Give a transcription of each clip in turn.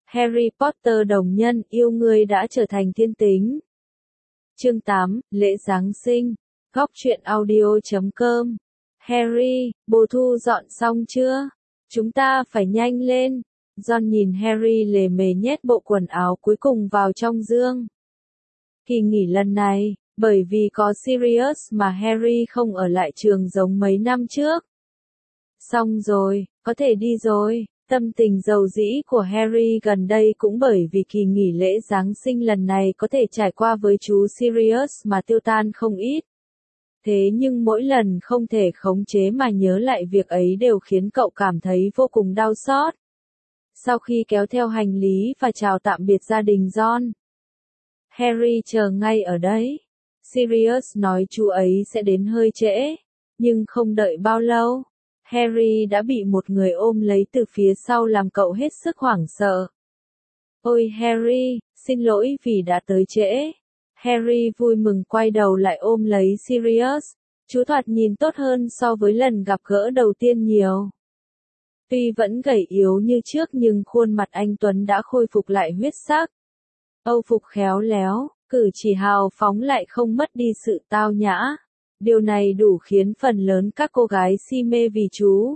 Harry Potter đồng nhân yêu ngươi đã trở thành thiên tính. Chương 8, lễ Giáng sinh. Góc truyện audio.com. Harry, bồ thu dọn xong chưa? Chúng ta phải nhanh lên. Ron nhìn Harry lề mề nhét bộ quần áo cuối cùng vào trong dương. Kỳ nghỉ lần này, bởi vì có Sirius mà Harry không ở lại trường giống mấy năm trước. Xong rồi, có thể đi rồi. Tâm tình dầu dĩ của Harry gần đây cũng bởi vì kỳ nghỉ lễ Giáng sinh lần này có thể trải qua với chú Sirius mà tiêu tan không ít. Thế nhưng mỗi lần không thể khống chế mà nhớ lại việc ấy đều khiến cậu cảm thấy vô cùng đau xót. Sau khi kéo theo hành lý và chào tạm biệt gia đình Ron, Harry chờ ngay ở đấy. Sirius nói chú ấy sẽ đến hơi trễ, nhưng không đợi bao lâu, Harry đã bị một người ôm lấy từ phía sau làm cậu hết sức hoảng sợ. Ôi Harry, xin lỗi vì đã tới trễ. Harry vui mừng quay đầu lại ôm lấy Sirius. Chú thoạt nhìn tốt hơn so với lần gặp gỡ đầu tiên nhiều. Tuy vẫn gầy yếu như trước nhưng khuôn mặt anh Tuấn đã khôi phục lại huyết sắc. Âu phục khéo léo, cử chỉ hào phóng lại không mất đi sự tao nhã. Điều này đủ khiến phần lớn các cô gái si mê vì chú.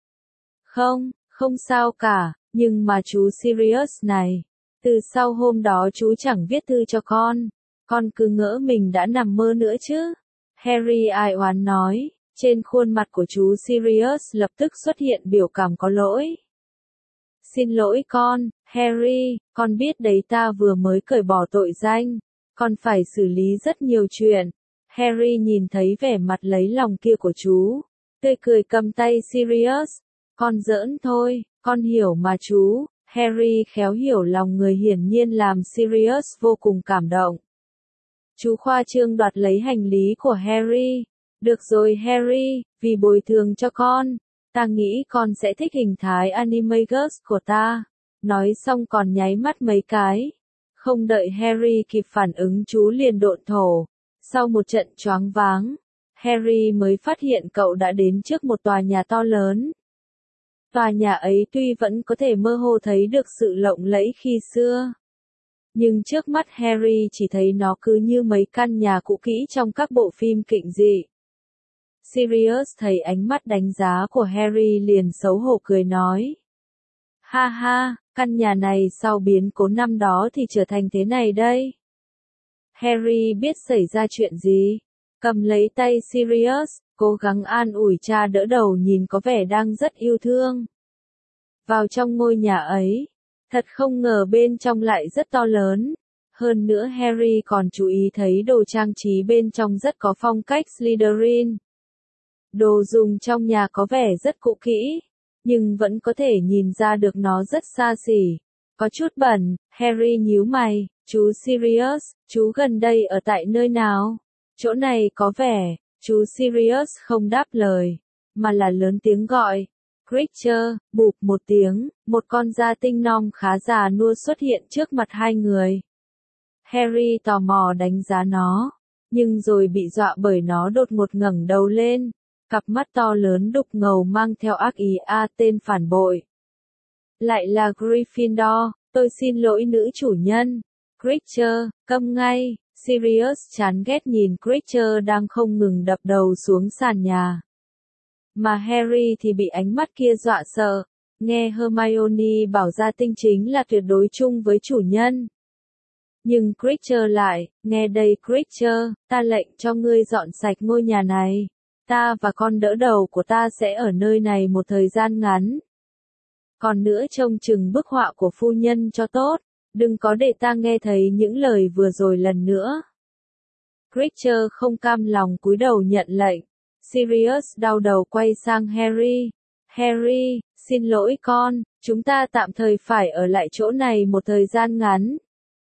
Không sao cả, nhưng mà chú Sirius này, từ sau hôm đó chú chẳng viết thư cho con cứ ngỡ mình đã nằm mơ nữa chứ. Harry ai oán nói, trên khuôn mặt của chú Sirius lập tức xuất hiện biểu cảm có lỗi. Xin lỗi con, Harry, con biết đấy ta vừa mới cởi bỏ tội danh, con phải xử lý rất nhiều chuyện. Harry nhìn thấy vẻ mặt lấy lòng kia của chú, tươi cười cầm tay Sirius. Con giỡn thôi, con hiểu mà chú. Harry khéo hiểu lòng người hiển nhiên làm Sirius vô cùng cảm động. Chú khoa trương đoạt lấy hành lý của Harry. Được rồi Harry, vì bồi thường cho con, ta nghĩ con sẽ thích hình thái Animagus của ta. Nói xong còn nháy mắt mấy cái. Không đợi Harry kịp phản ứng chú liền độn thổ. Sau một trận choáng váng, Harry mới phát hiện cậu đã đến trước một tòa nhà to lớn. Tòa nhà ấy tuy vẫn có thể mơ hồ thấy được sự lộng lẫy khi xưa, nhưng trước mắt Harry chỉ thấy nó cứ như mấy căn nhà cũ kỹ trong các bộ phim kinh dị. Sirius thấy ánh mắt đánh giá của Harry liền xấu hổ cười nói. Ha ha, căn nhà này sau biến cố năm đó thì trở thành thế này đây. Harry biết xảy ra chuyện gì, cầm lấy tay Sirius, cố gắng an ủi cha đỡ đầu nhìn có vẻ đang rất yêu thương. Vào trong ngôi nhà ấy, thật không ngờ bên trong lại rất to lớn. Hơn nữa Harry còn chú ý thấy đồ trang trí bên trong rất có phong cách Slytherin. Đồ dùng trong nhà có vẻ rất cũ kỹ, nhưng vẫn có thể nhìn ra được nó rất xa xỉ. Có chút bẩn, Harry nhíu mày, chú Sirius, chú gần đây ở tại nơi nào? Chỗ này có vẻ, chú Sirius không đáp lời, mà là lớn tiếng gọi. Creature, bụp một tiếng, một con gia tinh non khá già nua xuất hiện trước mặt hai người. Harry tò mò đánh giá nó, nhưng rồi bị dọa bởi nó đột ngột ngẩng đầu lên, cặp mắt to lớn đục ngầu mang theo ác ý tên phản bội. Lại là Gryffindor, tôi xin lỗi nữ chủ nhân. Creature, câm ngay. Sirius chán ghét nhìn Creature đang không ngừng đập đầu xuống sàn nhà. Mà Harry thì bị ánh mắt kia dọa sợ, nghe Hermione bảo gia tinh chính là tuyệt đối chung với chủ nhân. Nhưng Creature lại, nghe đây Creature, ta lệnh cho ngươi dọn sạch ngôi nhà này. Ta và con đỡ đầu của ta sẽ ở nơi này một thời gian ngắn. Còn nữa trông chừng bức họa của phu nhân cho tốt, đừng có để ta nghe thấy những lời vừa rồi lần nữa. Creature không cam lòng cúi đầu nhận lệnh. Sirius đau đầu quay sang Harry. Harry, xin lỗi con, chúng ta tạm thời phải ở lại chỗ này một thời gian ngắn.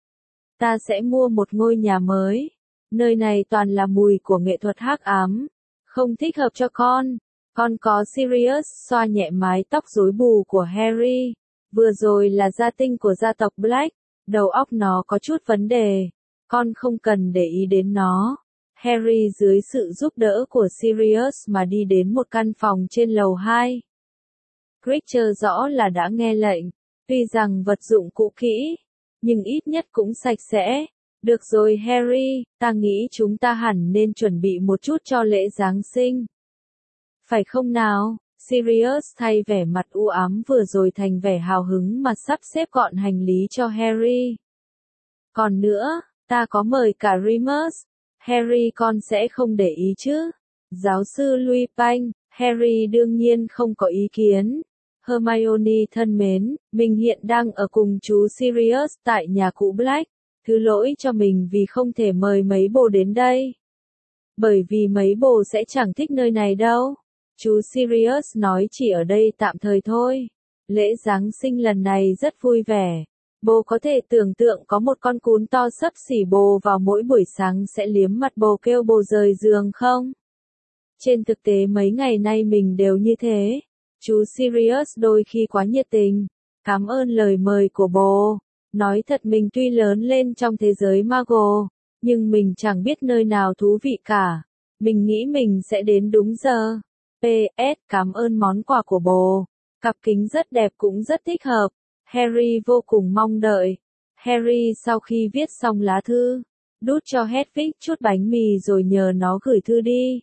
Ta sẽ mua một ngôi nhà mới. Nơi này toàn là mùi của nghệ thuật hắc ám. Không thích hợp cho con. Con có Sirius xoa nhẹ mái tóc rối bù của Harry. Vừa rồi là gia tinh của gia tộc Black. Đầu óc nó có chút vấn đề. Con không cần để ý đến nó. Harry dưới sự giúp đỡ của Sirius mà đi đến một căn phòng trên lầu 2. Creature rõ là đã nghe lệnh. Tuy rằng vật dụng cũ kỹ, nhưng ít nhất cũng sạch sẽ. Được rồi Harry, ta nghĩ chúng ta hẳn nên chuẩn bị một chút cho lễ Giáng sinh. Phải không nào? Sirius thay vẻ mặt u ám vừa rồi thành vẻ hào hứng mà sắp xếp gọn hành lý cho Harry. Còn nữa, ta có mời cả Remus. Harry con sẽ không để ý chứ? Giáo sư Lupin, Harry đương nhiên không có ý kiến. Hermione thân mến, mình hiện đang ở cùng chú Sirius tại nhà cũ Black. Thứ lỗi cho mình vì không thể mời mấy bồ đến đây. Bởi vì mấy bồ sẽ chẳng thích nơi này đâu. Chú Sirius nói chỉ ở đây tạm thời thôi. Lễ Giáng sinh lần này rất vui vẻ. Bồ có thể tưởng tượng có một con cún to xấp xỉ bồ vào mỗi buổi sáng sẽ liếm mặt bồ kêu bồ rời giường không? Trên thực tế mấy ngày nay mình đều như thế. Chú Sirius đôi khi quá nhiệt tình. Cảm ơn lời mời của bồ. Nói thật mình tuy lớn lên trong thế giới Muggle, nhưng mình chẳng biết nơi nào thú vị cả. Mình nghĩ mình sẽ đến đúng giờ. P.S. Cảm ơn món quà của bồ. Cặp kính rất đẹp cũng rất thích hợp. Harry vô cùng mong đợi. Harry sau khi viết xong lá thư, đút cho Hedwig chút bánh mì rồi nhờ nó gửi thư đi.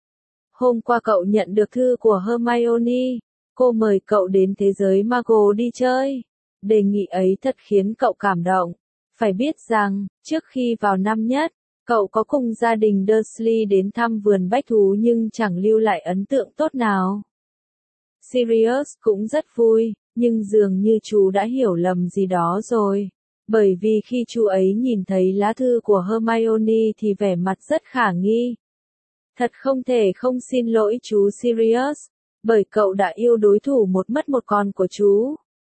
Hôm qua cậu nhận được thư của Hermione. Cô mời cậu đến thế giới Muggle đi chơi. Đề nghị ấy thật khiến cậu cảm động. Phải biết rằng, trước khi vào năm nhất, cậu có cùng gia đình Dursley đến thăm vườn bách thú nhưng chẳng lưu lại ấn tượng tốt nào. Sirius cũng rất vui, nhưng dường như chú đã hiểu lầm gì đó rồi. Bởi vì khi chú ấy nhìn thấy lá thư của Hermione thì vẻ mặt rất khả nghi. Thật không thể không xin lỗi chú Sirius, bởi cậu đã yêu đối thủ một mất một còn của chú.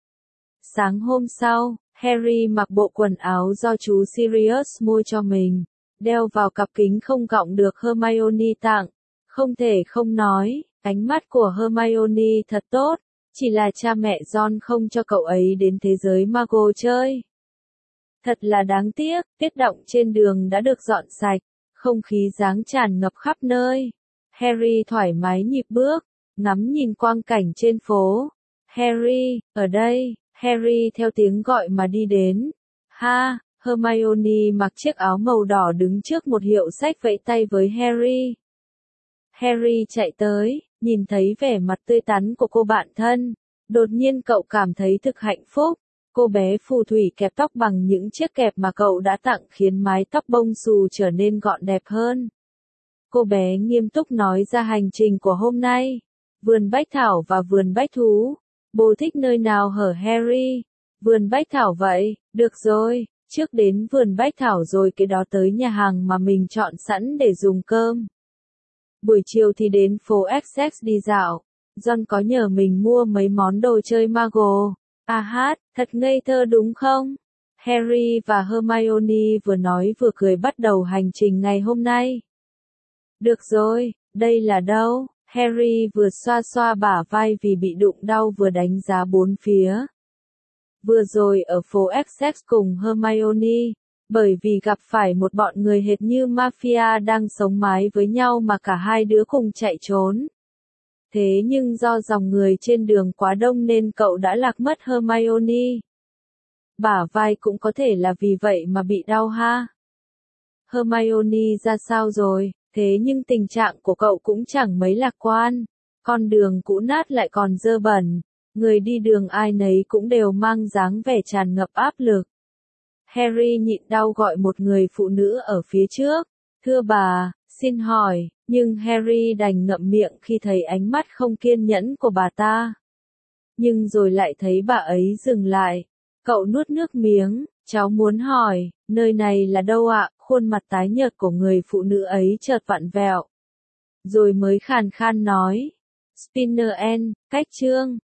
Sáng hôm sau, Harry mặc bộ quần áo do chú Sirius mua cho mình, đeo vào cặp kính không gọng được Hermione tặng. Không thể không nói, ánh mắt của Hermione thật tốt, chỉ là cha mẹ Ron không cho cậu ấy đến thế giới Muggle chơi. Thật là đáng tiếc, tuyết động trên đường đã được dọn sạch, không khí giáng tràn ngập khắp nơi. Harry thoải mái nhịp bước, ngắm nhìn quang cảnh trên phố. Harry, ở đây. Harry theo tiếng gọi mà đi đến. Ha, Hermione mặc chiếc áo màu đỏ đứng trước một hiệu sách vẫy tay với Harry. Harry chạy tới, nhìn thấy vẻ mặt tươi tắn của cô bạn thân. Đột nhiên cậu cảm thấy thực hạnh phúc. Cô bé phù thủy kẹp tóc bằng những chiếc kẹp mà cậu đã tặng khiến mái tóc bông xù trở nên gọn đẹp hơn. Cô bé nghiêm túc nói ra hành trình của hôm nay. Vườn bách thảo và vườn bách thú. Bố thích nơi nào hở Harry? Vườn bách thảo vậy, được rồi, trước đến vườn bách thảo rồi cái đó tới nhà hàng mà mình chọn sẵn để dùng cơm. Buổi chiều thì đến phố Essex đi dạo. John có nhờ mình mua mấy món đồ chơi Muggle. À hát, thật ngây thơ đúng không? Harry và Hermione vừa nói vừa cười bắt đầu hành trình ngày hôm nay. Được rồi, đây là đâu? Harry vừa xoa xoa bả vai vì bị đụng đau vừa đánh giá bốn phía. Vừa rồi ở phố Essex cùng Hermione, bởi vì gặp phải một bọn người hệt như mafia đang sống mái với nhau mà cả hai đứa cùng chạy trốn. Thế nhưng do dòng người trên đường quá đông nên cậu đã lạc mất Hermione. Bả vai cũng có thể là vì vậy mà bị đau ha. Hermione ra sao rồi? Thế nhưng tình trạng của cậu cũng chẳng mấy lạc quan. Con đường cũ nát lại còn dơ bẩn. Người đi đường ai nấy cũng đều mang dáng vẻ tràn ngập áp lực. Harry nhịn đau gọi một người phụ nữ ở phía trước. Thưa bà, xin hỏi, nhưng Harry đành ngậm miệng khi thấy ánh mắt không kiên nhẫn của bà ta. Nhưng rồi lại thấy bà ấy dừng lại. Cậu nuốt nước miếng, cháu muốn hỏi, nơi này là đâu ạ? Khuôn mặt tái nhợt của người phụ nữ ấy chợt vặn vẹo. Rồi mới khàn khàn nói. Spinner End, cách chương.